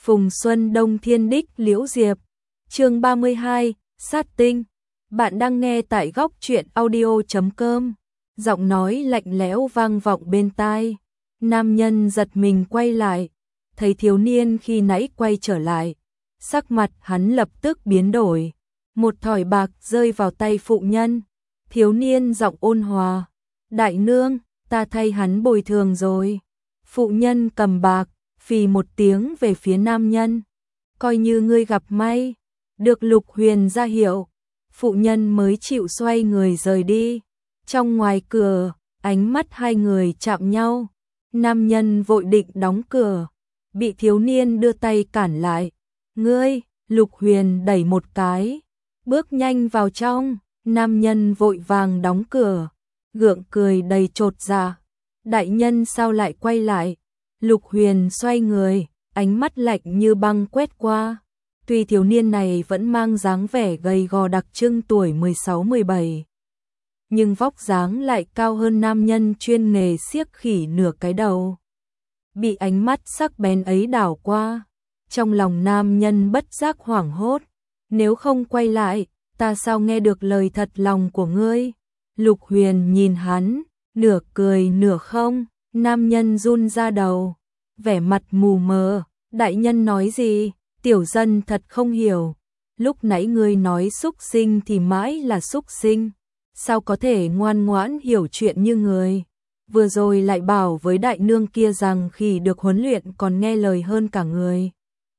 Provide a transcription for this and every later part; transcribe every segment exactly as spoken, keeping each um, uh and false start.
Phùng Xuân Đông Thiên Đích Liễu Diệp. Chương ba mươi hai, Sát tinh. Bạn đang nghe tại góc truyện audio chấm com. Giọng nói lạnh lẽo vang vọng bên tai. Nam nhân giật mình quay lại, thấy thiếu niên khi nãy quay trở lại. Sắc mặt hắn lập tức biến đổi. Một thỏi bạc rơi vào tay phụ nhân. Thiếu niên giọng ôn hòa. Đại nương, ta thay hắn bồi thường rồi. Phụ nhân cầm bạc, phì một tiếng về phía nam nhân. Coi như ngươi gặp may. Được Lục Huyền ra hiệu, phụ nhân mới chịu xoay người rời đi. Trong ngoài cửa, ánh mắt hai người chạm nhau. Nam nhân vội định đóng cửa, bị thiếu niên đưa tay cản lại. Ngươi, Lục Huyền đẩy một cái, bước nhanh vào trong. Nam nhân vội vàng đóng cửa, gượng cười đầy chột dạ. Đại nhân sao lại quay lại? Lục Huyền xoay người, ánh mắt lạnh như băng quét qua. Tuy thiếu niên này vẫn mang dáng vẻ gầy gò đặc trưng tuổi mười sáu mười bảy, nhưng vóc dáng lại cao hơn nam nhân chuyên nghề siếc khỉ nửa cái đầu. Bị ánh mắt sắc bén ấy đảo qua, trong lòng nam nhân bất giác hoảng hốt. Nếu không quay lại, ta sao nghe được lời thật lòng của ngươi? Lục Huyền nhìn hắn, nửa cười nửa không. Nam nhân run ra đầu, vẻ mặt mù mờ. Đại nhân nói gì? Tiểu dân thật không hiểu. Lúc nãy ngươi nói xúc sinh thì mãi là xúc sinh, sao có thể ngoan ngoãn hiểu chuyện như người? Vừa rồi lại bảo với đại nương kia rằng khi được huấn luyện còn nghe lời hơn cả người.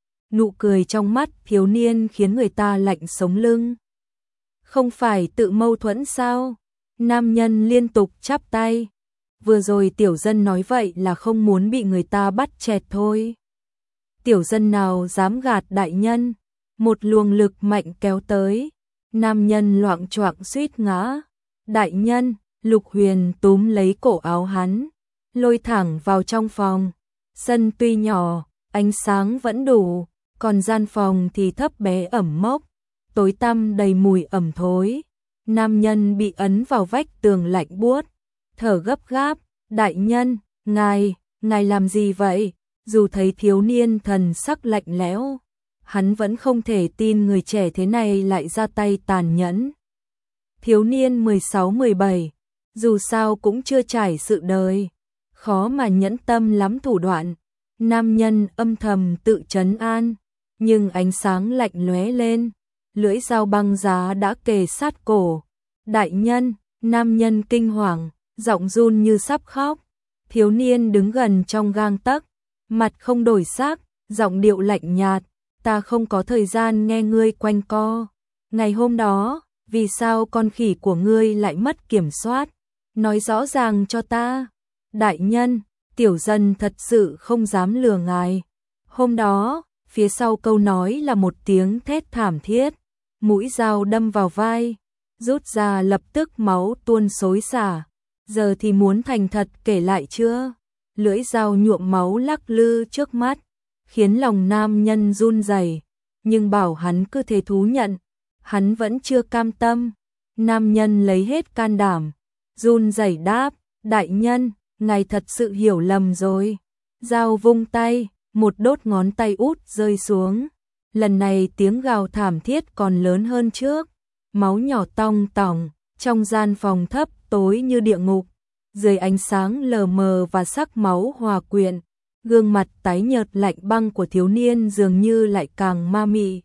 Nụ cười trong mắt thiếu niên khiến người ta lạnh sống lưng. Không phải tự mâu thuẫn sao? Nam nhân liên tục chắp tay. Vừa rồi tiểu dân nói vậy là không muốn bị người ta bắt chẹt thôi. Tiểu dân nào dám gạt đại nhân? Một luồng lực mạnh kéo tới. Nam nhân loạng choạng suýt ngã. Đại nhân, Lục Huyền túm lấy cổ áo hắn, lôi thẳng vào trong phòng. Sân tuy nhỏ, ánh sáng vẫn đủ, còn gian phòng thì thấp bé ẩm mốc, tối tăm đầy mùi ẩm thối. Nam nhân bị ấn vào vách tường lạnh buốt, thở gấp gáp. Đại nhân, ngài, ngài làm gì vậy? Dù thấy thiếu niên thần sắc lạnh lẽo, hắn vẫn không thể tin người trẻ thế này lại ra tay tàn nhẫn. Thiếu niên mười sáu mười bảy, dù sao cũng chưa trải sự đời, khó mà nhẫn tâm lắm thủ đoạn. Nam nhân âm thầm tự trấn an, nhưng ánh sáng lạnh lóe lên, lưỡi dao băng giá đã kề sát cổ. Đại nhân, nam nhân kinh hoàng, giọng run như sắp khóc. Thiếu niên đứng gần trong gang tấc, mặt không đổi sắc, giọng điệu lạnh nhạt. Ta không có thời gian nghe ngươi quanh co. Ngày hôm đó, vì sao con khỉ của ngươi lại mất kiểm soát? Nói rõ ràng cho ta. Đại nhân, tiểu dân thật sự không dám lừa ngài. Hôm đó, phía sau câu nói là một tiếng thét thảm thiết. Mũi dao đâm vào vai, rút ra lập tức máu tuôn xối xả. Giờ thì muốn thành thật kể lại chưa? Lưỡi dao nhuộm máu lắc lư trước mắt, khiến lòng nam nhân run rẩy, nhưng bảo hắn cứ thế thú nhận, hắn vẫn chưa cam tâm. Nam nhân lấy hết can đảm, run rẩy đáp, đại nhân, ngài thật sự hiểu lầm rồi. Dao vung tay, một đốt ngón tay út rơi xuống. Lần này tiếng gào thảm thiết còn lớn hơn trước, máu nhỏ tong tỏng, trong gian phòng thấp tối như địa ngục. Dưới ánh sáng lờ mờ và sắc máu hòa quyện, gương mặt tái nhợt lạnh băng của thiếu niên dường như lại càng ma mị,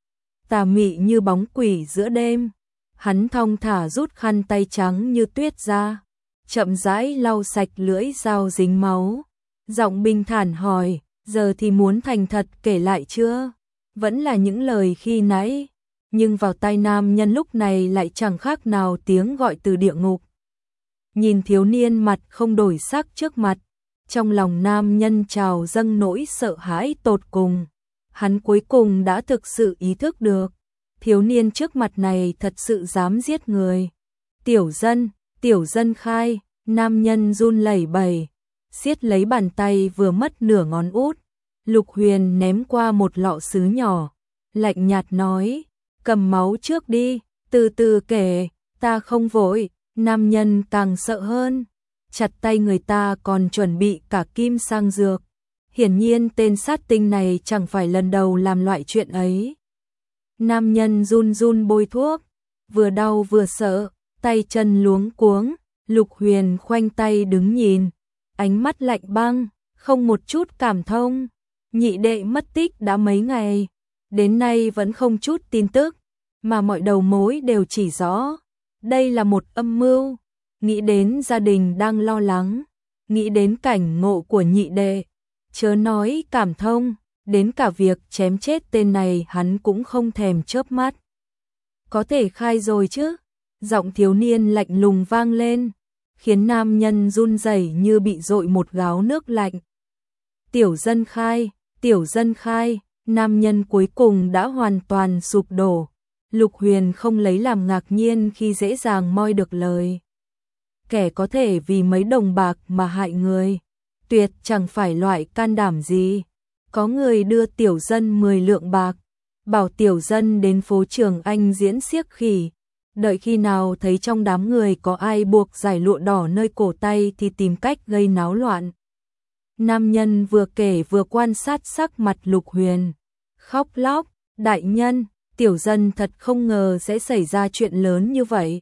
tà mị như bóng quỷ giữa đêm. Hắn thong thả rút khăn tay trắng như tuyết ra, chậm rãi lau sạch lưỡi dao dính máu. Giọng bình thản hỏi, giờ thì muốn thành thật kể lại chưa? Vẫn là những lời khi nãy, nhưng vào tai nam nhân lúc này lại chẳng khác nào tiếng gọi từ địa ngục. Nhìn thiếu niên mặt không đổi sắc trước mặt, trong lòng nam nhân trào dâng nỗi sợ hãi tột cùng. Hắn cuối cùng đã thực sự ý thức được, thiếu niên trước mặt này thật sự dám giết người. Tiểu dân, tiểu dân khai. Nam nhân run lẩy bẩy, siết lấy bàn tay vừa mất nửa ngón út. Lục Huyền ném qua một lọ sứ nhỏ, lạnh nhạt nói, cầm máu trước đi, từ từ kể, ta không vội. Nam nhân càng sợ hơn, chặt tay người ta còn chuẩn bị cả kim sang dược. Hiển nhiên tên sát tinh này chẳng phải lần đầu làm loại chuyện ấy. Nam nhân run run bôi thuốc, vừa đau vừa sợ, tay chân luống cuống, Lục Huyền khoanh tay đứng nhìn, ánh mắt lạnh băng, không một chút cảm thông. Nhị đệ mất tích đã mấy ngày, đến nay vẫn không chút tin tức, mà mọi đầu mối đều chỉ rõ. Đây là một âm mưu, nghĩ đến gia đình đang lo lắng, nghĩ đến cảnh ngộ của nhị đệ, chớ nói cảm thông, đến cả việc chém chết tên này hắn cũng không thèm chớp mắt. Có thể khai rồi chứ? Giọng thiếu niên lạnh lùng vang lên, khiến nam nhân run rẩy như bị dội một gáo nước lạnh. Tiểu dân khai, tiểu dân khai, nam nhân cuối cùng đã hoàn toàn sụp đổ. Lục Huyền không lấy làm ngạc nhiên khi dễ dàng moi được lời. Kẻ có thể vì mấy đồng bạc mà hại người, tuyệt chẳng phải loại can đảm gì. Có người đưa tiểu dân mười lượng bạc, bảo tiểu dân đến phố Trường Anh diễn xiếc khỉ. Đợi khi nào thấy trong đám người có ai buộc dải lụa đỏ nơi cổ tay thì tìm cách gây náo loạn. Nam nhân vừa kể vừa quan sát sắc mặt Lục Huyền, khóc lóc, đại nhân, tiểu dân thật không ngờ sẽ xảy ra chuyện lớn như vậy.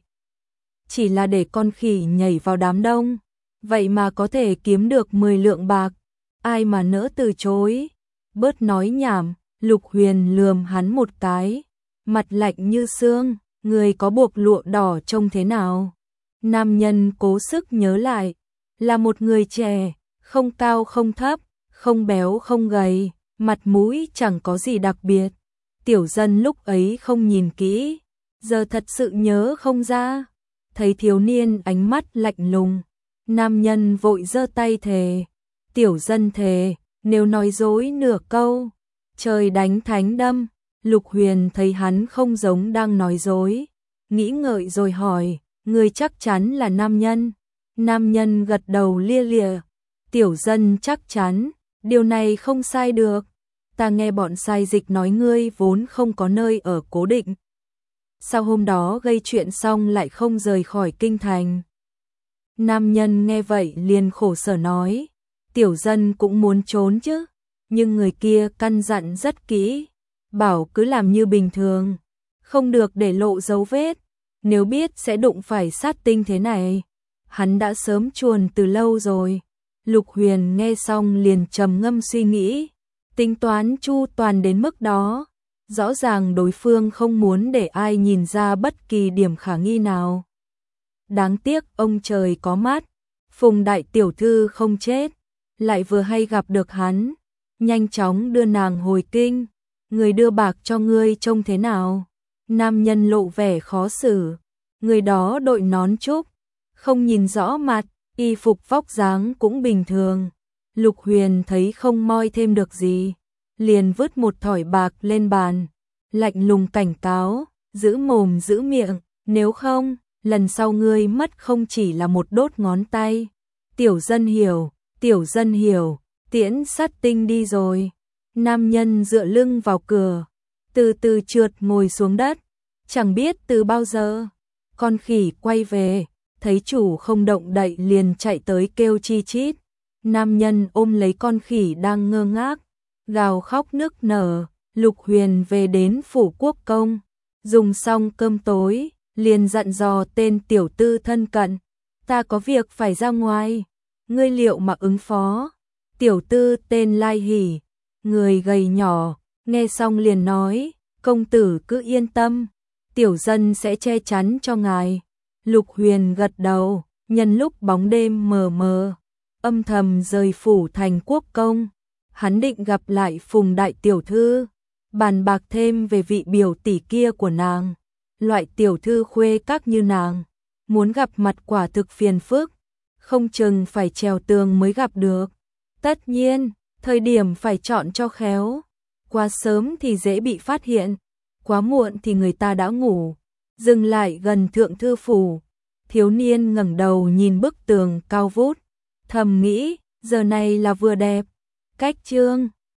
Chỉ là để con khỉ nhảy vào đám đông, vậy mà có thể kiếm được mười lượng bạc, ai mà nỡ từ chối. Bớt nói nhảm, Lục Huyền lườm hắn một cái, mặt lạnh như xương, người có buộc lụa đỏ trông thế nào? Nam nhân cố sức nhớ lại, là một người trẻ, không cao không thấp, không béo không gầy, mặt mũi chẳng có gì đặc biệt. Tiểu dân lúc ấy không nhìn kỹ, giờ thật sự nhớ không ra. Thấy thiếu niên ánh mắt lạnh lùng, nam nhân vội giơ tay thề, tiểu dân thề, nếu nói dối nửa câu, trời đánh thánh đâm. Lục Huyền thấy hắn không giống đang nói dối, nghĩ ngợi rồi hỏi, người chắc chắn là nam nhân? Nam nhân gật đầu lia lịa, tiểu dân chắc chắn, điều này không sai được. Ta nghe bọn sai dịch nói ngươi vốn không có nơi ở cố định. Sau hôm đó gây chuyện xong lại không rời khỏi kinh thành. Nam nhân nghe vậy liền khổ sở nói, tiểu dân cũng muốn trốn chứ, nhưng người kia căn dặn rất kỹ, bảo cứ làm như bình thường, không được để lộ dấu vết, nếu biết sẽ đụng phải sát tinh thế này, hắn đã sớm chuồn từ lâu rồi. Lục Huyền nghe xong liền trầm ngâm suy nghĩ, tính toán chu toàn đến mức đó, rõ ràng đối phương không muốn để ai nhìn ra bất kỳ điểm khả nghi nào. Đáng tiếc ông trời có mắt, Phùng đại tiểu thư không chết, lại vừa hay gặp được hắn, nhanh chóng đưa nàng hồi kinh. Người đưa bạc cho ngươi trông thế nào? Nam nhân lộ vẻ khó xử, người đó đội nón trúc, không nhìn rõ mặt, y phục vóc dáng cũng bình thường. Lục Huyền thấy không moi thêm được gì, liền vứt một thỏi bạc lên bàn, lạnh lùng cảnh cáo, giữ mồm giữ miệng, nếu không, lần sau ngươi mất không chỉ là một đốt ngón tay. Tiểu dân hiểu, tiểu dân hiểu, tiễn sát tinh đi rồi. Nam nhân dựa lưng vào cửa, từ từ trượt ngồi xuống đất, chẳng biết từ bao giờ. Con khỉ quay về, thấy chủ không động đậy liền chạy tới kêu chi chít. Nam nhân ôm lấy con khỉ đang ngơ ngác, gào khóc nức nở. Lục Huyền về đến phủ quốc công, dùng xong cơm tối, liền dặn dò tên tiểu tư thân cận, ta có việc phải ra ngoài, ngươi liệu mà ứng phó? Tiểu tư tên Lai Hỷ, người gầy nhỏ, nghe xong liền nói, công tử cứ yên tâm, tiểu dân sẽ che chắn cho ngài. Lục Huyền gật đầu, nhân lúc bóng đêm mờ mờ, âm thầm rời phủ thành quốc công, hắn định gặp lại Phùng đại tiểu thư, bàn bạc thêm về vị biểu tỷ kia của nàng. Loại tiểu thư khuê các như nàng, muốn gặp mặt quả thực phiền phức, không chừng phải trèo tường mới gặp được. Tất nhiên, thời điểm phải chọn cho khéo, quá sớm thì dễ bị phát hiện, quá muộn thì người ta đã ngủ. Dừng lại gần thượng thư phủ, thiếu niên ngẩng đầu nhìn bức tường cao vút, thầm nghĩ, giờ này là vừa đẹp. Cách chương